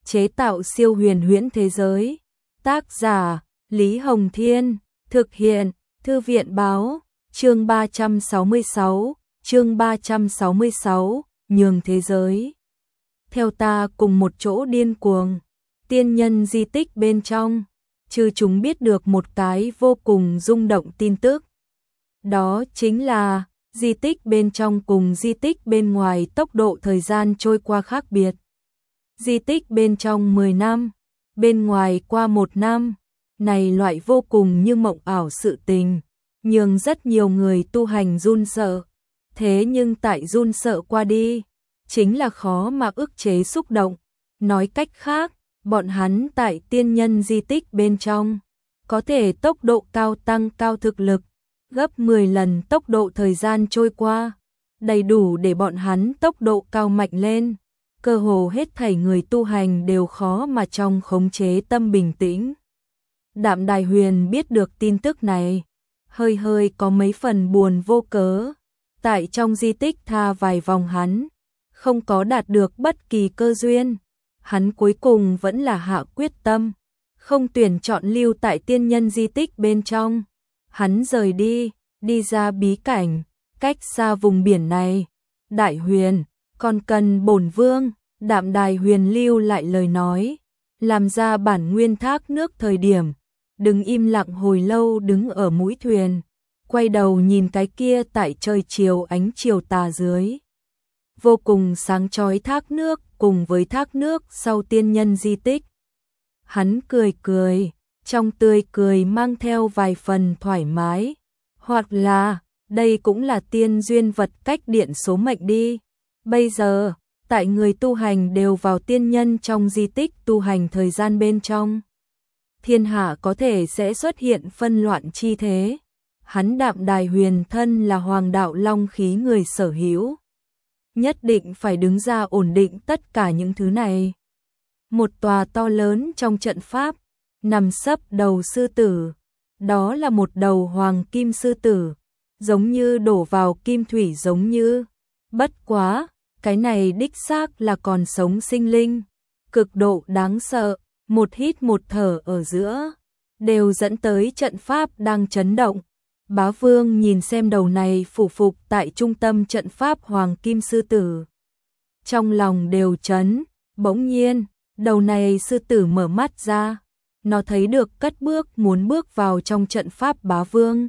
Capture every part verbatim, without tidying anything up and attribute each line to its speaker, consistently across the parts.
Speaker 1: chế tạo siêu huyền huyễn thế giới. Tác giả Lý Hồng Thiên, thực hiện Thư viện Báo. Chương ba trăm sáu mươi sáu, chương ba trăm sáu mươi sáu, nhường thế giới. Theo ta cùng một chỗ điên cuồng, tiên nhân di tích bên trong, trừ chúng biết được một cái vô cùng rung động tin tức. Đó chính là, di tích bên trong cùng di tích bên ngoài tốc độ thời gian trôi qua khác biệt. Di tích bên trong mười năm, bên ngoài qua một năm, này loại vô cùng như mộng ảo sự tình, nhưng rất nhiều người tu hành run sợ. Thế nhưng tại run sợ qua đi, chính là khó mà ức chế xúc động. Nói cách khác, bọn hắn tại tiên nhân di tích bên trong, có thể tốc độ cao tăng cao thực lực, gấp mười lần tốc độ thời gian trôi qua, đầy đủ để bọn hắn tốc độ cao mạnh lên. Cơ hồ hết thảy người tu hành đều khó mà trong khống chế tâm bình tĩnh. Đạm Đài Huyền biết được tin tức này, hơi hơi có mấy phần buồn vô cớ. Tại trong di tích tha vài vòng hắn, không có đạt được bất kỳ cơ duyên. Hắn cuối cùng vẫn là hạ quyết tâm, không tuyển chọn lưu tại tiên nhân di tích bên trong. Hắn rời đi, đi ra bí cảnh, cách xa vùng biển này. Đại Huyền, còn cần bổn vương. Đạm Đài Huyền lưu lại lời nói, làm ra bản nguyên thác nước thời điểm, đừng im lặng hồi lâu đứng ở mũi thuyền, quay đầu nhìn cái kia tại trời chiều ánh chiều tà dưới. Vô cùng sáng chói thác nước cùng với thác nước sau tiên nhân di tích. Hắn cười cười, trong tươi cười mang theo vài phần thoải mái, hoặc là, đây cũng là tiên duyên vật cách điện số mệnh đi. Bây giờ, tại người tu hành đều vào tiên nhân trong di tích tu hành thời gian bên trong, thiên hạ có thể sẽ xuất hiện phân loạn chi thế. Hắn Đạm Đài Huyền thân là hoàng đạo long khí người sở hữu, nhất định phải đứng ra ổn định tất cả những thứ này. Một tòa to lớn trong trận pháp, nằm sấp đầu sư tử, đó là một đầu hoàng kim sư tử, giống như đổ vào kim thủy giống như. Bất quá, cái này đích xác là còn sống sinh linh, cực độ đáng sợ, một hít một thở ở giữa, đều dẫn tới trận pháp đang chấn động. Bá Vương nhìn xem đầu này phủ phục tại trung tâm trận pháp hoàng kim sư tử, trong lòng đều chấn. Bỗng nhiên, đầu này sư tử mở mắt ra, nó thấy được cất bước muốn bước vào trong trận pháp Bá Vương.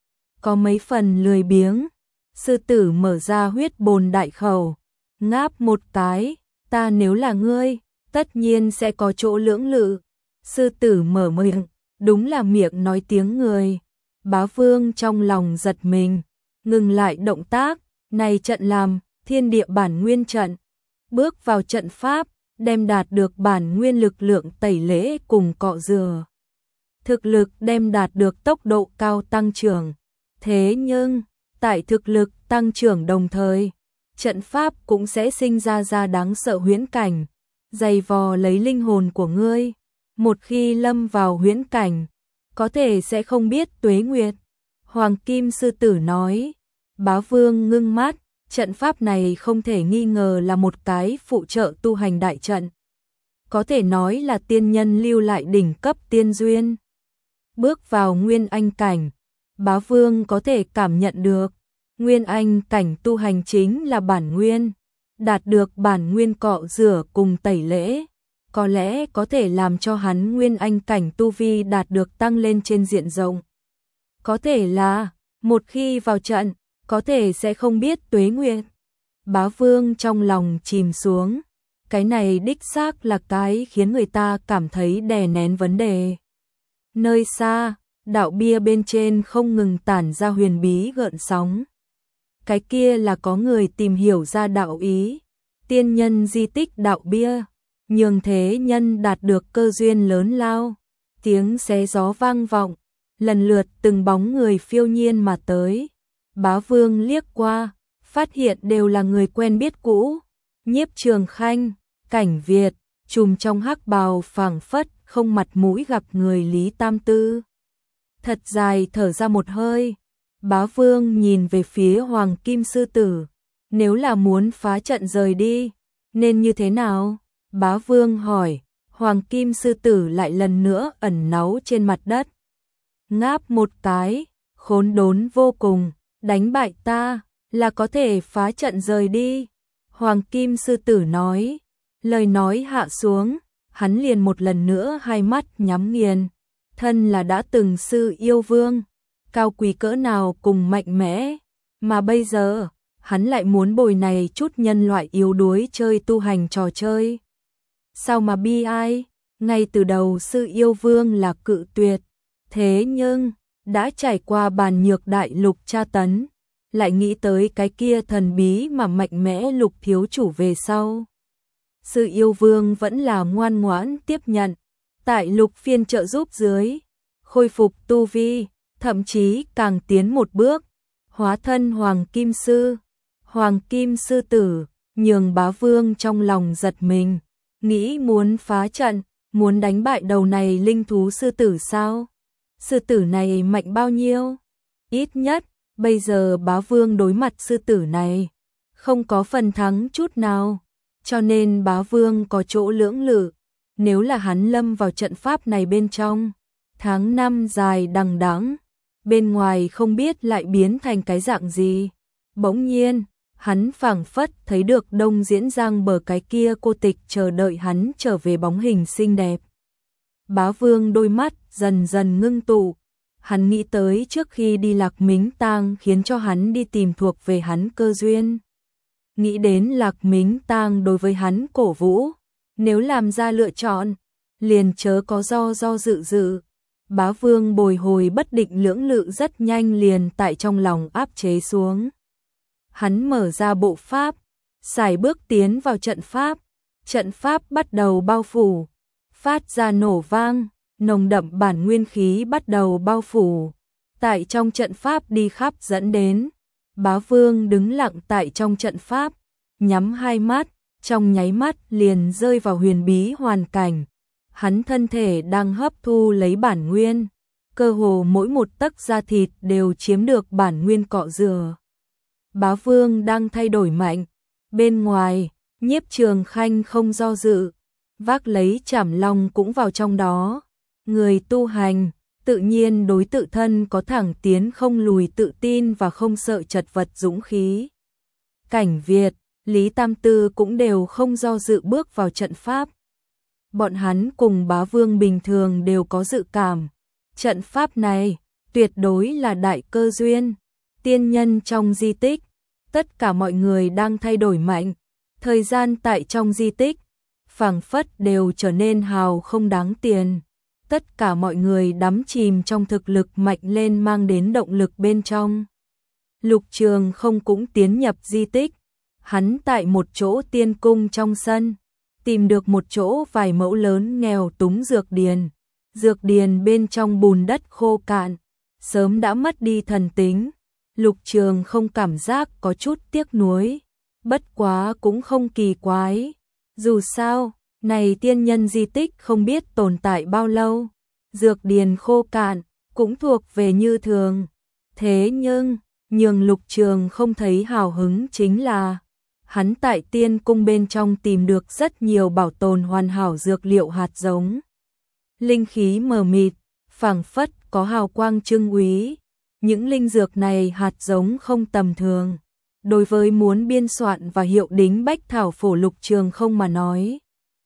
Speaker 1: Có mấy phần lười biếng, sư tử mở ra huyết bồn đại khẩu, ngáp một cái, ta nếu là ngươi, tất nhiên sẽ có chỗ lưỡng lự. Sư tử mở miệng, đúng là miệng nói tiếng người. Bá Vương trong lòng giật mình, ngừng lại động tác, này trận làm thiên địa bản nguyên trận. Bước vào trận pháp, đem đạt được bản nguyên lực lượng tẩy lễ cùng cọ rửa. Thực lực đem đạt được tốc độ cao tăng trưởng. Thế nhưng, tại thực lực tăng trưởng đồng thời, trận pháp cũng sẽ sinh ra ra đáng sợ huyễn cảnh, dày vò lấy linh hồn của ngươi. Một khi lâm vào huyễn cảnh, có thể sẽ không biết tuế nguyệt. Hoàng Kim Sư Tử nói. Bá Vương ngưng mắt, trận pháp này không thể nghi ngờ là một cái phụ trợ tu hành đại trận. Có thể nói là tiên nhân lưu lại đỉnh cấp tiên duyên. Bước vào nguyên anh cảnh, Bá Vương có thể cảm nhận được, nguyên anh cảnh tu hành chính là bản nguyên, đạt được bản nguyên cọ rửa cùng tẩy lễ, có lẽ có thể làm cho hắn nguyên anh cảnh tu vi đạt được tăng lên trên diện rộng. Có thể là, một khi vào trận, có thể sẽ không biết tuế nguyệt. Bá Vương trong lòng chìm xuống, cái này đích xác là cái khiến người ta cảm thấy đè nén vấn đề. Nơi xa, đạo bia bên trên không ngừng tản ra huyền bí gợn sóng. Cái kia là có người tìm hiểu ra đạo ý, tiên nhân di tích đạo bia, nhường thế nhân đạt được cơ duyên lớn lao. Tiếng xé gió vang vọng, lần lượt từng bóng người phiêu nhiên mà tới. Bá Vương liếc qua, phát hiện đều là người quen biết cũ. Nhiếp Trường Khanh, Cảnh Việt, trùm trong hắc bào phảng phất không mặt mũi gặp người Lý Tam Tư. Thật dài thở ra một hơi, Bá Vương nhìn về phía Hoàng Kim Sư Tử, nếu là muốn phá trận rời đi, nên như thế nào? Bá Vương hỏi, Hoàng kim sư tử lại lần nữa ẩn náu trên mặt đất. Ngáp một cái, khốn đốn vô cùng, đánh bại ta, là có thể phá trận rời đi. Hoàng kim sư tử nói, lời nói hạ xuống, hắn liền một lần nữa hai mắt nhắm nghiền. Thân là đã từng sư yêu vương, cao quý cỡ nào cùng mạnh mẽ, mà bây giờ, hắn lại muốn bồi này chút nhân loại yếu đuối chơi tu hành trò chơi. Sao mà bi ai, ngay từ đầu sư yêu vương là cự tuyệt, thế nhưng, đã trải qua bàn nhược đại lục tra tấn, lại nghĩ tới cái kia thần bí mà mạnh mẽ Lục thiếu chủ về sau. Sư yêu vương vẫn là ngoan ngoãn tiếp nhận, tại Lục phiên trợ giúp dưới, khôi phục tu vi, thậm chí càng tiến một bước, hóa thân Hoàng Kim Sư, Hoàng Kim Sư Tử, nhường bá vương trong lòng giật mình, nghĩ muốn phá trận, muốn đánh bại đầu này linh thú sư tử sao? Sư tử này mạnh bao nhiêu? Ít nhất, bây giờ bá vương đối mặt sư tử này, không có phần thắng chút nào, cho nên bá vương có chỗ lưỡng lự, nếu là hắn lâm vào trận pháp này bên trong, tháng năm dài đằng đẵng, bên ngoài không biết lại biến thành cái dạng gì. Bỗng nhiên, hắn phảng phất thấy được Đông Diễn Giang bờ cái kia cô tịch chờ đợi hắn trở về bóng hình xinh đẹp. Bá vương đôi mắt dần dần ngưng tụ, hắn nghĩ tới trước khi đi Lạc Mính Tang khiến cho hắn đi tìm thuộc về hắn cơ duyên. Nghĩ đến Lạc Mính Tang đối với hắn cổ vũ, nếu làm ra lựa chọn, liền chớ có do do dự dự. Bá vương bồi hồi bất định lưỡng lự rất nhanh liền tại trong lòng áp chế xuống. Hắn mở ra bộ pháp, sải bước tiến vào trận pháp, trận pháp bắt đầu bao phủ, phát ra nổ vang, nồng đậm bản nguyên khí bắt đầu bao phủ. Tại trong trận pháp đi khắp dẫn đến, bá vương đứng lặng tại trong trận pháp, nhắm hai mắt, trong nháy mắt liền rơi vào huyền bí hoàn cảnh. Hắn thân thể đang hấp thu lấy bản nguyên, cơ hồ mỗi một tấc da thịt đều chiếm được bản nguyên cọ rửa. Bá vương đang thay đổi mạnh, bên ngoài, Nhiếp Trường Khanh không do dự, vác lấy Trảm Long cũng vào trong đó. Người tu hành, tự nhiên đối tự thân có thẳng tiến không lùi tự tin và không sợ chật vật dũng khí. Cảnh Việt, Lý Tam Tư cũng đều không do dự bước vào trận pháp. Bọn hắn cùng bá vương bình thường đều có dự cảm. Trận pháp này, tuyệt đối là đại cơ duyên. Tiên nhân trong di tích, tất cả mọi người đang thay đổi mạnh. Thời gian tại trong di tích, phảng phất đều trở nên hào không đáng tiền. Tất cả mọi người đắm chìm trong thực lực mạnh lên mang đến động lực bên trong. Lục Trường không cũng tiến nhập di tích. Hắn tại một chỗ tiên cung trong sân, tìm được một chỗ vài mẫu lớn nghèo túng dược điền. Dược điền bên trong bùn đất khô cạn, sớm đã mất đi thần tính. Lục Trường không cảm giác có chút tiếc nuối, bất quá cũng không kỳ quái. Dù sao, này tiên nhân di tích không biết tồn tại bao lâu, dược điền khô cạn, cũng thuộc về như thường. Thế nhưng, nhường Lục Trường không thấy hào hứng chính là, hắn tại tiên cung bên trong tìm được rất nhiều bảo tồn hoàn hảo dược liệu hạt giống. Linh khí mờ mịt, phảng phất có hào quang trưng úy. Những linh dược này hạt giống không tầm thường. Đối với muốn biên soạn và hiệu đính bách thảo phổ Lục Trường không mà nói,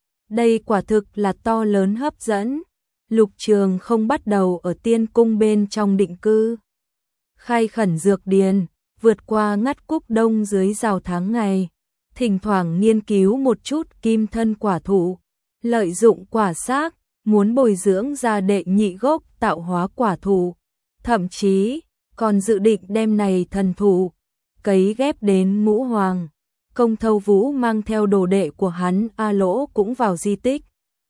Speaker 1: đây quả thực là to lớn hấp dẫn. Lục Trường không bắt đầu ở tiên cung bên trong định cư. Khai khẩn dược điền, vượt qua ngắt cúc đông dưới rào tháng ngày. Thỉnh thoảng nghiên cứu một chút kim thân quả thụ, lợi dụng quả xác, muốn bồi dưỡng ra đệ nhị gốc tạo hóa quả thụ. Thậm chí, còn dự định đem này thần thụ, cấy ghép đến Ngũ Hoàng. Công Thâu Vũ mang theo đồ đệ của hắn A Lỗ cũng vào di tích.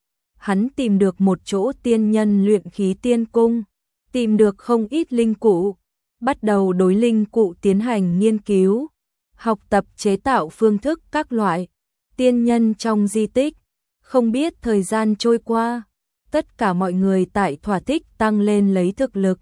Speaker 1: Hắn tìm được một chỗ tiên nhân luyện khí tiên cung, tìm được không ít linh cụ, bắt đầu đối linh cụ tiến hành nghiên cứu, học tập chế tạo phương thức các loại. Tiên nhân trong di tích, không biết thời gian trôi qua, tất cả mọi người tại thỏa thích tăng lên lấy thực lực.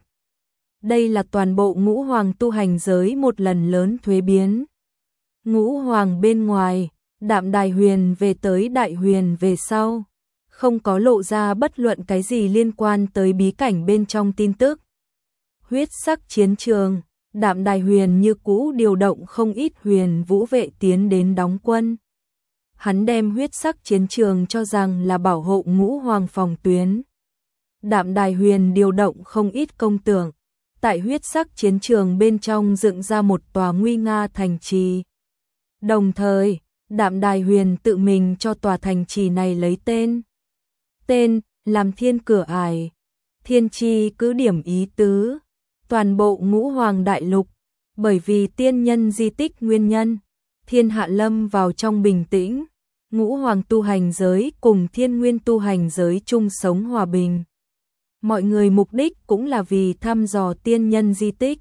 Speaker 1: Đây là toàn bộ Ngũ Hoàng tu hành giới một lần lớn thuế biến. Ngũ Hoàng bên ngoài, Đạm Đài Huyền về tới Đại Huyền về sau, không có lộ ra bất luận cái gì liên quan tới bí cảnh bên trong tin tức. Huyết sắc chiến trường, Đạm Đài Huyền như cũ điều động không ít huyền vũ vệ tiến đến đóng quân. Hắn đem huyết sắc chiến trường cho rằng là bảo hộ Ngũ Hoàng phòng tuyến. Đạm Đài Huyền điều động không ít công tượng, tại huyết sắc chiến trường bên trong dựng ra một tòa nguy nga thành trì. Đồng thời, Đạm Đài Huyền tự mình cho tòa thành trì này lấy tên. Tên, làm Thiên Cửa Ải. Thiên chi cứ điểm ý tứ. Toàn bộ Ngũ Hoàng đại lục, bởi vì tiên nhân di tích nguyên nhân, thiên hạ lâm vào trong bình tĩnh. Ngũ Hoàng tu hành giới cùng thiên nguyên tu hành giới chung sống hòa bình. Mọi người mục đích cũng là vì thăm dò tiên nhân di tích.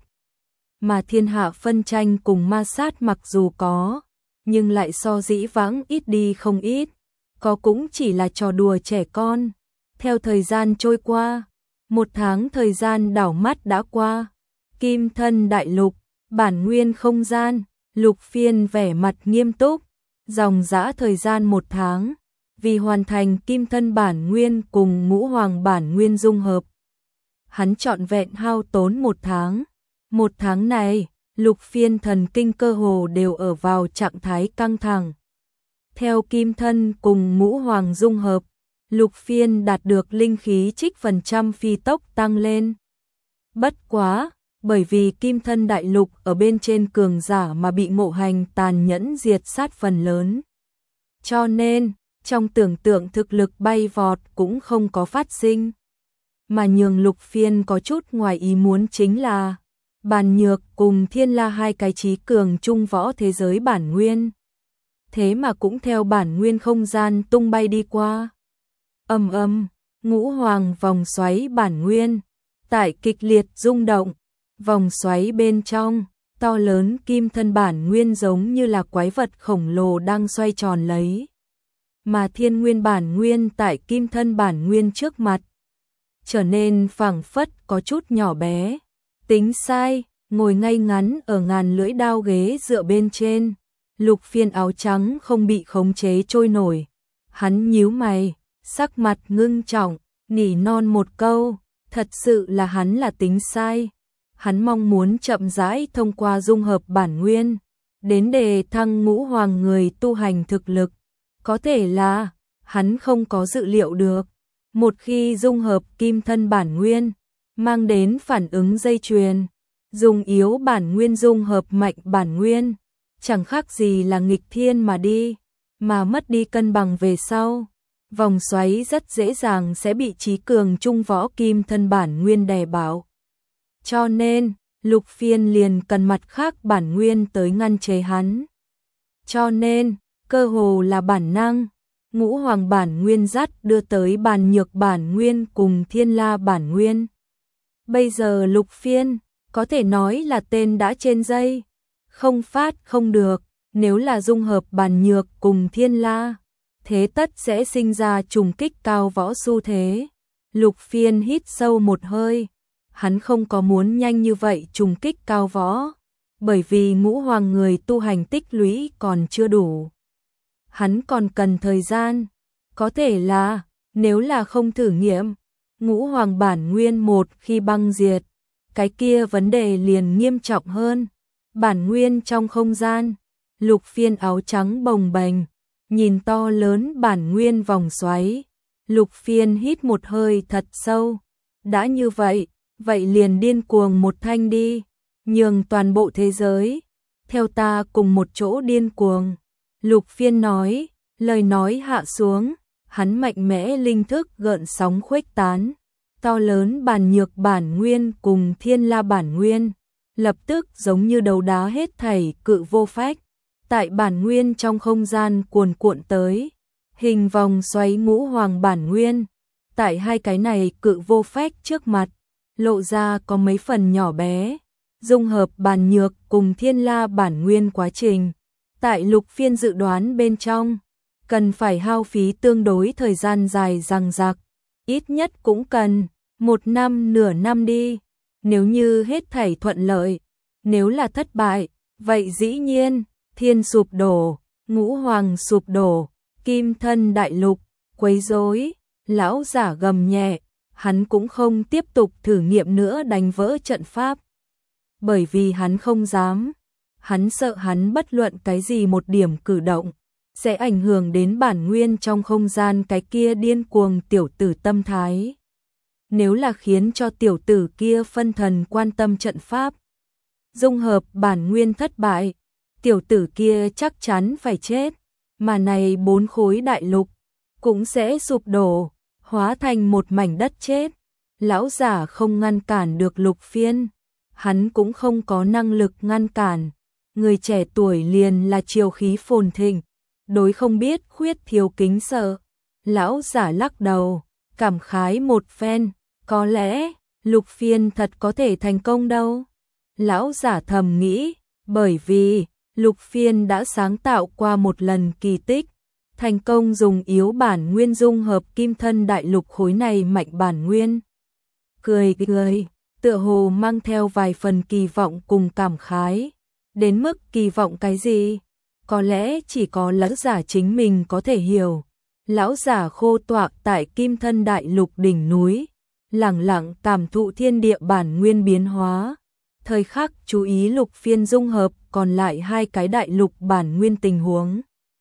Speaker 1: Mà thiên hạ phân tranh cùng ma sát mặc dù có, nhưng lại so dĩ vãng ít đi không ít. Có cũng chỉ là trò đùa trẻ con. Theo thời gian trôi qua, một tháng thời gian đảo mắt đã qua. Kim Thân đại lục, bản nguyên không gian, Lục Phiên vẻ mặt nghiêm túc. Dòng dã thời gian một tháng, vì hoàn thành Kim Thân bản nguyên cùng Ngũ Hoàng bản nguyên dung hợp. Hắn trọn vẹn hao tốn một tháng. Một tháng này, Lục Phiên thần kinh cơ hồ đều ở vào trạng thái căng thẳng. Theo Kim Thân cùng Ngũ Hoàng dung hợp, Lục Phiên đạt được linh khí trích phần trăm phi tốc tăng lên. Bất quá, bởi vì Kim Thân đại lục ở bên trên cường giả mà bị ngộ hành tàn nhẫn diệt sát phần lớn. Cho nên, trong tưởng tượng thực lực bay vọt cũng không có phát sinh. Mà nhường Lục Phiên có chút ngoài ý muốn chính là Bàn Nhược cùng Thiên La hai cái trí cường trung võ thế giới bản nguyên. Thế mà cũng theo bản nguyên không gian tung bay đi qua. Ầm ầm, Ngũ Hoàng vòng xoáy bản nguyên, tại kịch liệt rung động, vòng xoáy bên trong, to lớn Kim Thân bản nguyên giống như là quái vật khổng lồ đang xoay tròn lấy. Mà thiên nguyên bản nguyên tại Kim Thân bản nguyên trước mặt, trở nên phảng phất có chút nhỏ bé. Tính sai, ngồi ngay ngắn ở ngàn lưỡi đao ghế dựa bên trên, Lục Phiên áo trắng không bị khống chế trôi nổi. Hắn nhíu mày, sắc mặt ngưng trọng, nỉ non một câu, thật sự là hắn là tính sai. Hắn mong muốn chậm rãi thông qua dung hợp bản nguyên, đến đề thăng Ngũ Hoàng người tu hành thực lực. Có thể là, hắn không có dự liệu được, một khi dung hợp Kim Thân bản nguyên, mang đến phản ứng dây chuyền, dùng yếu bản nguyên dung hợp mạnh bản nguyên, chẳng khác gì là nghịch thiên mà đi, mà mất đi cân bằng về sau. Vòng xoáy rất dễ dàng sẽ bị trí cường trung võ Kim Thân bản nguyên đè bạo. Cho nên, Lục Phiên liền cần mặt khác bản nguyên tới ngăn chế hắn. Cho nên, cơ hồ là bản năng, Ngũ Hoàng bản nguyên dắt đưa tới Bàn Nhược bản nguyên cùng Thiên La bản nguyên. Bây giờ Lục Phiên, có thể nói là tên đã trên dây, không phát không được, nếu là dung hợp Bàn Nhược cùng Thiên La, thế tất sẽ sinh ra trùng kích cao võ xu thế. Lục Phiên hít sâu một hơi, hắn không có muốn nhanh như vậy trùng kích cao võ, bởi vì Ngũ Hoàng người tu hành tích lũy còn chưa đủ. Hắn còn cần thời gian, có thể là, nếu là không thử nghiệm, Ngũ Hoàng bản nguyên một khi băng diệt, cái kia vấn đề liền nghiêm trọng hơn. Bản nguyên trong không gian, Lục Phiên áo trắng bồng bềnh, nhìn to lớn bản nguyên vòng xoáy, Lục Phiên hít một hơi thật sâu. Đã như vậy, vậy liền điên cuồng một thanh đi, nhường toàn bộ thế giới, theo ta cùng một chỗ điên cuồng. Lục Phiên nói, lời nói hạ xuống, hắn mạnh mẽ linh thức gợn sóng khuếch tán. To lớn Bàn Nhược bản nguyên cùng Thiên La bản nguyên, lập tức giống như đầu đá hết thảy cự vô phách, tại bản nguyên trong không gian cuồn cuộn tới, hình vòng xoáy Ngũ Hoàng bản nguyên, tại hai cái này cự vô phách trước mặt, lộ ra có mấy phần nhỏ bé, dung hợp Bàn Nhược cùng Thiên La bản nguyên quá trình, tại Lục Phiên dự đoán bên trong, cần phải hao phí tương đối thời gian dài dằng dặc, ít nhất cũng cần một năm nửa năm đi, nếu như hết thảy thuận lợi, nếu là thất bại, vậy dĩ nhiên, thiên sụp đổ, Ngũ Hoàng sụp đổ, Kim Thân đại lục, quấy rối, Lão giả gầm nhẹ, hắn cũng không tiếp tục thử nghiệm nữa đánh vỡ trận pháp. Bởi vì hắn không dám, hắn sợ hắn bất luận cái gì một điểm cử động sẽ ảnh hưởng đến bản nguyên trong không gian cái kia điên cuồng tiểu tử tâm thái. Nếu là khiến cho tiểu tử kia phân thần quan tâm trận pháp, dung hợp bản nguyên thất bại, tiểu tử kia chắc chắn phải chết, mà này bốn khối đại lục cũng sẽ sụp đổ, hóa thành một mảnh đất chết. Lão giả không ngăn cản được Lục Phiên, hắn cũng không có năng lực ngăn cản. Người trẻ tuổi liền là triều khí phồn thịnh, đối không biết khuyết thiếu kính sợ. Lão giả lắc đầu, cảm khái một phen, có lẽ Lục Phiên thật có thể thành công đâu. Lão giả thầm nghĩ, bởi vì Lục Phiên đã sáng tạo qua một lần kỳ tích, thành công dùng yếu bản nguyên dung hợp kim thân đại lục khối này mạnh bản nguyên. Cười cười, tựa hồ mang theo vài phần kỳ vọng cùng cảm khái. Đến mức kỳ vọng cái gì? Có lẽ chỉ có lão giả chính mình có thể hiểu. Lão giả khô tọa tại kim thân đại lục đỉnh núi, lẳng lặng cảm thụ thiên địa bản nguyên biến hóa. Thời khắc chú ý Lục Phiên dung hợp còn lại hai cái đại lục bản nguyên tình huống.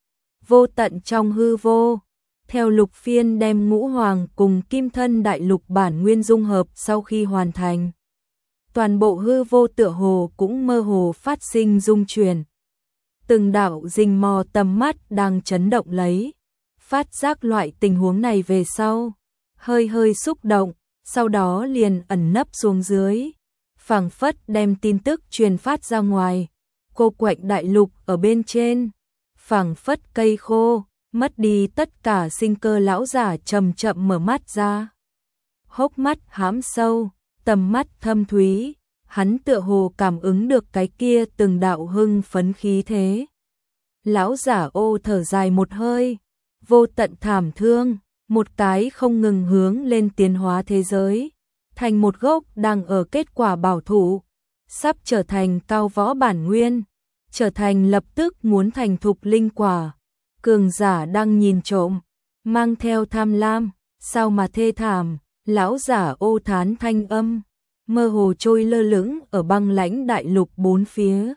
Speaker 1: Vô tận trong hư vô, theo Lục Phiên đem ngũ hoàng cùng kim thân đại lục bản nguyên dung hợp sau khi hoàn thành. Toàn bộ hư vô tựa hồ cũng mơ hồ phát sinh rung chuyển. Từng đạo rình mò tầm mắt đang chấn động lấy. Phát giác loại tình huống này về sau, hơi hơi xúc động, sau đó liền ẩn nấp xuống dưới. Phảng phất đem tin tức truyền phát ra ngoài. Cô quạnh đại lục ở bên trên, phảng phất cây khô, mất đi tất cả sinh cơ. Lão giả chậm chậm mở mắt ra. Hốc mắt hãm sâu, tầm mắt thâm thúy, hắn tựa hồ cảm ứng được cái kia từng đạo hưng phấn khí thế. Lão giả ô thở dài một hơi, vô tận thảm thương, một cái không ngừng hướng lên tiến hóa thế giới, thành một gốc đang ở kết quả bảo thủ, sắp trở thành cao võ bản nguyên, trở thành lập tức muốn thành thục linh quả. Cường giả đang nhìn trộm, mang theo tham lam, sao mà thê thảm. Lão giả ô thán thanh âm, mơ hồ trôi lơ lửng ở băng lãnh đại lục bốn phía.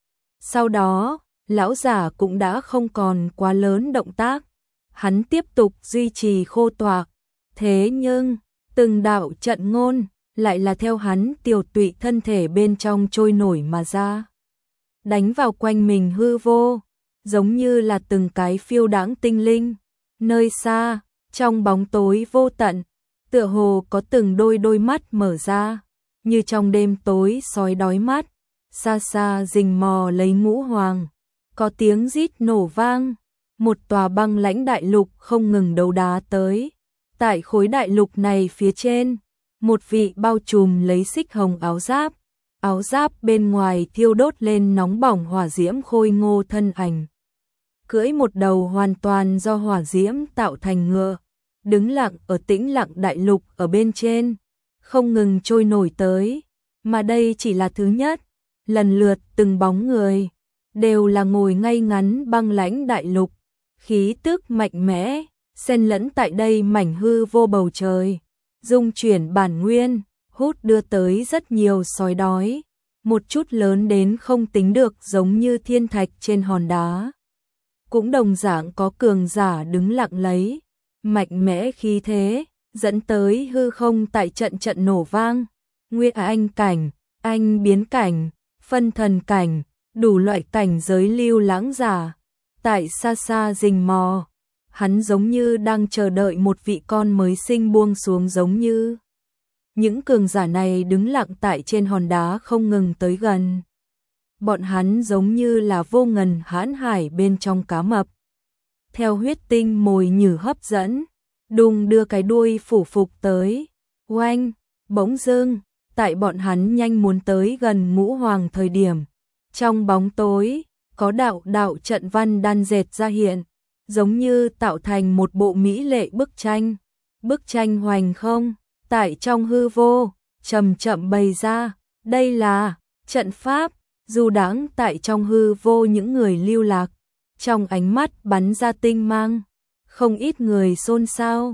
Speaker 1: Sau đó, lão giả cũng đã không còn quá lớn động tác, hắn tiếp tục duy trì khô tọa. Thế nhưng, từng đạo trận ngôn lại là theo hắn tiểu tụy thân thể bên trong trôi nổi mà ra, đánh vào quanh mình hư vô, giống như là từng cái phiêu đãng tinh linh. Nơi xa, trong bóng tối vô tận, tựa hồ có từng đôi đôi mắt mở ra, như trong đêm tối sói đói mắt, xa xa rình mò lấy ngũ hoàng. Có tiếng rít nổ vang, một tòa băng lãnh đại lục không ngừng đấu đá tới. Tại khối đại lục này phía trên, một vị bao trùm lấy xích hồng áo giáp, áo giáp bên ngoài thiêu đốt lên nóng bỏng hỏa diễm khôi ngô thân ảnh. Cưỡi một đầu hoàn toàn do hỏa diễm tạo thành ngựa, đứng lặng ở tĩnh lặng đại lục ở bên trên, không ngừng trôi nổi tới. Mà đây chỉ là thứ nhất, lần lượt từng bóng người, đều là ngồi ngay ngắn băng lãnh đại lục, khí tức mạnh mẽ, xen lẫn tại đây mảnh hư vô bầu trời, dung chuyển bản nguyên, hút đưa tới rất nhiều sói đói, một chút lớn đến không tính được giống như thiên thạch trên hòn đá. Cũng đồng dạng có cường giả đứng lặng lấy, mạnh mẽ khí thế, dẫn tới hư không tại trận trận nổ vang. Nguyên anh cảnh, anh biến cảnh, phân thần cảnh, đủ loại cảnh giới lưu lãng giả, tại xa xa rình mò, hắn giống như đang chờ đợi một vị con mới sinh buông xuống giống như. Những cường giả này đứng lặng tại trên hòn đá không ngừng tới gần. Bọn hắn giống như là vô ngần hãn hải bên trong cá mập. Theo huyết tinh mồi nhử hấp dẫn, đùng đưa cái đuôi phủ phục tới. Oanh, bỗng dưng, tại bọn hắn nhanh muốn tới gần ngũ hoàng thời điểm, trong bóng tối, có đạo đạo trận văn đan dệt ra hiện, giống như tạo thành một bộ mỹ lệ bức tranh. Bức tranh hoành không, tại trong hư vô, chậm chậm bày ra, đây là trận pháp. Dù đáng tại trong hư vô những người lưu lạc, trong ánh mắt bắn ra tinh mang, không ít người xôn xao.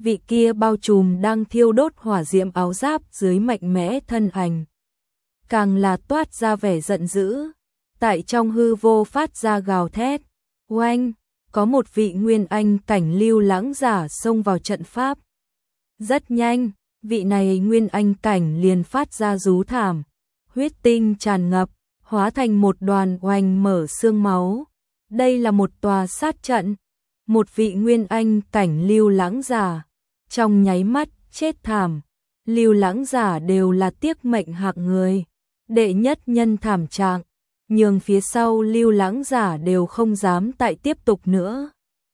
Speaker 1: vị kia bao trùm đang thiêu đốt hỏa diệm áo giáp dưới mạnh mẽ thân ảnh. Càng là toát ra vẻ giận dữ, tại trong hư vô phát ra gào thét. Oanh, có một vị nguyên anh cảnh lưu lãng giả xông vào trận pháp. Rất nhanh, vị này nguyên anh cảnh liền phát ra rú thảm, huyết tinh tràn ngập, hóa thành một đoàn oanh mở xương máu. Đây là một tòa sát trận, một vị nguyên anh cảnh lưu lãng giả, trong nháy mắt chết thảm. Lưu lãng giả đều là tiếc mệnh hạng người, đệ nhất nhân thảm trạng, nhường phía sau lưu lãng giả đều không dám tại tiếp tục nữa.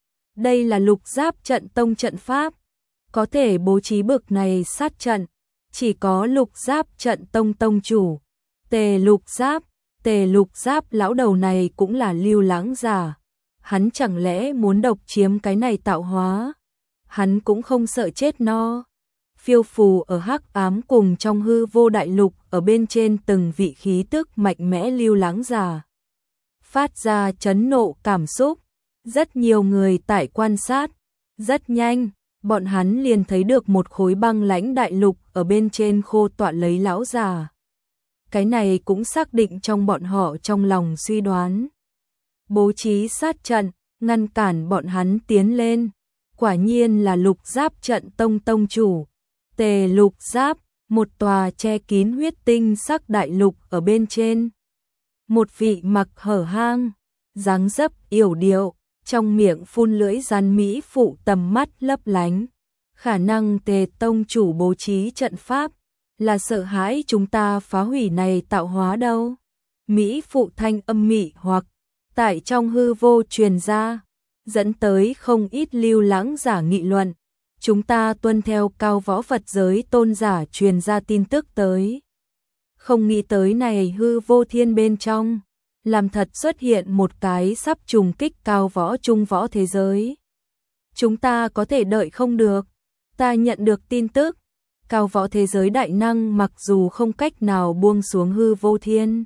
Speaker 1: Đây là lục giáp trận tông trận pháp, có thể bố trí bực này sát trận, chỉ có lục giáp trận tông tông chủ, Tề Lục Giáp. Tề Lục Giáp lão đầu này cũng là lưu lãng giả, hắn chẳng lẽ muốn độc chiếm cái này tạo hóa? Hắn cũng không sợ chết no. Phiêu phù ở hắc ám cùng trong hư vô đại lục, ở bên trên từng vị khí tức mạnh mẽ lưu lãng giả, phát ra chấn nộ cảm xúc. Rất nhiều người tại quan sát, rất nhanh, bọn hắn liền thấy được một khối băng lãnh đại lục ở bên trên khô tọa lấy lão già. Cái này cũng xác định trong bọn họ trong lòng suy đoán. Bố trí sát trận, ngăn cản bọn hắn tiến lên. Quả nhiên là lục giáp trận tông tông chủ, Tề Lục Giáp, một tòa che kín huyết tinh sắc đại lục ở bên trên. Một vị mặc hở hang, dáng dấp yểu điệu, trong miệng phun lưỡi rắn mỹ phụ tầm mắt lấp lánh. Khả năng Tề tông chủ bố trí trận pháp, là sợ hãi chúng ta phá hủy này tạo hóa đâu. Mỹ phụ thanh âm mị hoặc, tại trong hư vô truyền ra, dẫn tới không ít lưu lãng giả nghị luận. Chúng ta tuân theo cao võ Phật giới tôn giả truyền ra tin tức tới. Không nghĩ tới này hư vô thiên bên trong, làm thật xuất hiện một cái sắp trùng kích cao võ trung võ thế giới. Chúng ta có thể đợi không được. Ta nhận được tin tức, cao võ thế giới đại năng mặc dù không cách nào buông xuống hư vô thiên.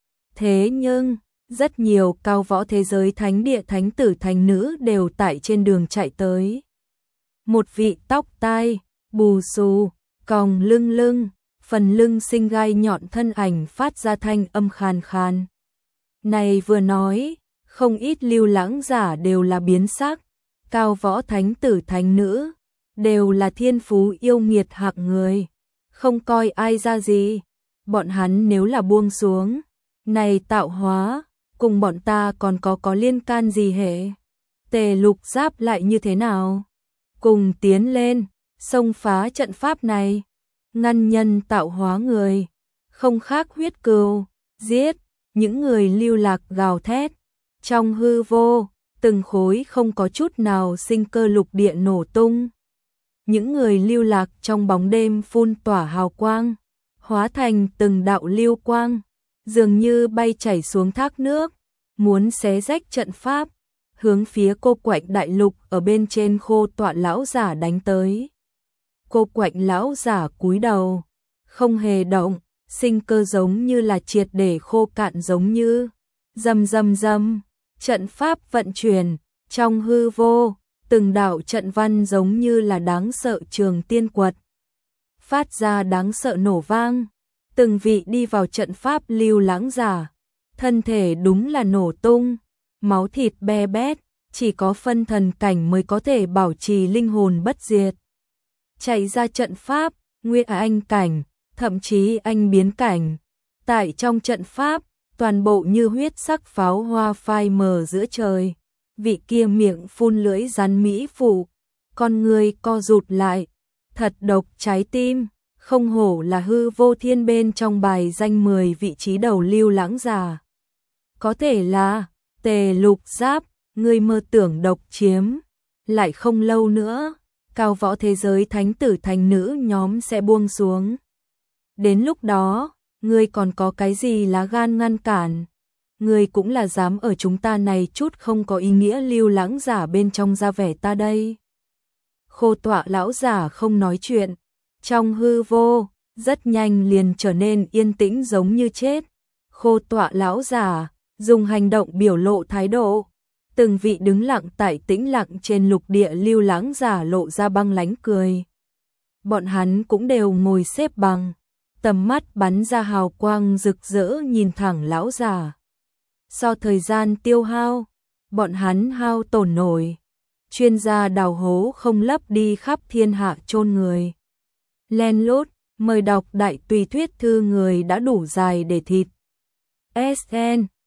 Speaker 1: Thế nhưng, rất nhiều cao võ thế giới thánh địa thánh tử thánh nữ đều tại trên đường chạy tới. Một vị tóc tai, bù xù, còng lưng lưng, phần lưng sinh gai nhọn thân ảnh phát ra thanh âm khàn khàn. Này vừa nói, không ít lưu lãng giả đều là biến sắc, cao võ thánh tử thánh nữ, đều là thiên phú yêu nghiệt hạng người, không coi ai ra gì. Bọn hắn nếu là buông xuống, này tạo hóa, cùng bọn ta còn có có liên can gì hệ? Tề Lục Giáp lại như thế nào? Cùng tiến lên, xông phá trận pháp này, ngăn nhân tạo hóa người, không khác huyết cừu, giết, những người lưu lạc gào thét. Trong hư vô, từng khối không có chút nào sinh cơ lục địa nổ tung. Những người lưu lạc trong bóng đêm phun tỏa hào quang, hóa thành từng đạo lưu quang, dường như bay chảy xuống thác nước, muốn xé rách trận pháp, hướng phía cô quạnh đại lục ở bên trên khô tọa lão giả đánh tới. Cô quạnh lão giả cúi đầu, không hề động, sinh cơ giống như là triệt để khô cạn giống như. Rầm rầm rầm, trận pháp vận chuyển, trong hư vô, từng đạo trận văn giống như là đáng sợ trường tiên quật. Phát ra đáng sợ nổ vang, từng vị đi vào trận pháp lưu lãng giả, thân thể đúng là nổ tung, máu thịt be bét, chỉ có phân thần cảnh mới có thể bảo trì linh hồn bất diệt. Chạy ra trận pháp, nguyên anh cảnh, thậm chí anh biến cảnh. Tại trong trận pháp, toàn bộ như huyết sắc pháo hoa phai mờ giữa trời. Vị kia miệng phun lưỡi rắn mỹ phụ, con người co rụt lại, thật độc trái tim, không hổ là hư vô thiên bên trong bài danh mười vị trí đầu lưu lãng giả. Có thể là, Tề Lục Giáp, người mơ tưởng độc chiếm, lại không lâu nữa, cao võ thế giới thánh tử thánh nữ nhóm sẽ buông xuống. Đến lúc đó, ngươi còn có cái gì lá gan ngăn cản? Ngươi cũng là dám ở chúng ta này chút không có ý nghĩa lưu lãng giả bên trong ra vẻ ta đây. Khô tọa lão giả không nói chuyện, trong hư vô, rất nhanh liền trở nên yên tĩnh giống như chết. Khô tọa lão giả dùng hành động biểu lộ thái độ, Từng vị đứng lặng tại tĩnh lặng trên lục địa lưu lãng giả lộ ra băng lãnh cười. Bọn hắn cũng đều ngồi xếp bằng, tầm mắt bắn ra hào quang rực rỡ nhìn thẳng lão giả. So thời gian tiêu hao, bọn hắn hao tổn nổi. Chuyên gia đào hố không lấp đi khắp thiên hạ chôn người. Len lút, mời đọc đại tùy thuyết thư người đã đủ dài để thịt. ét en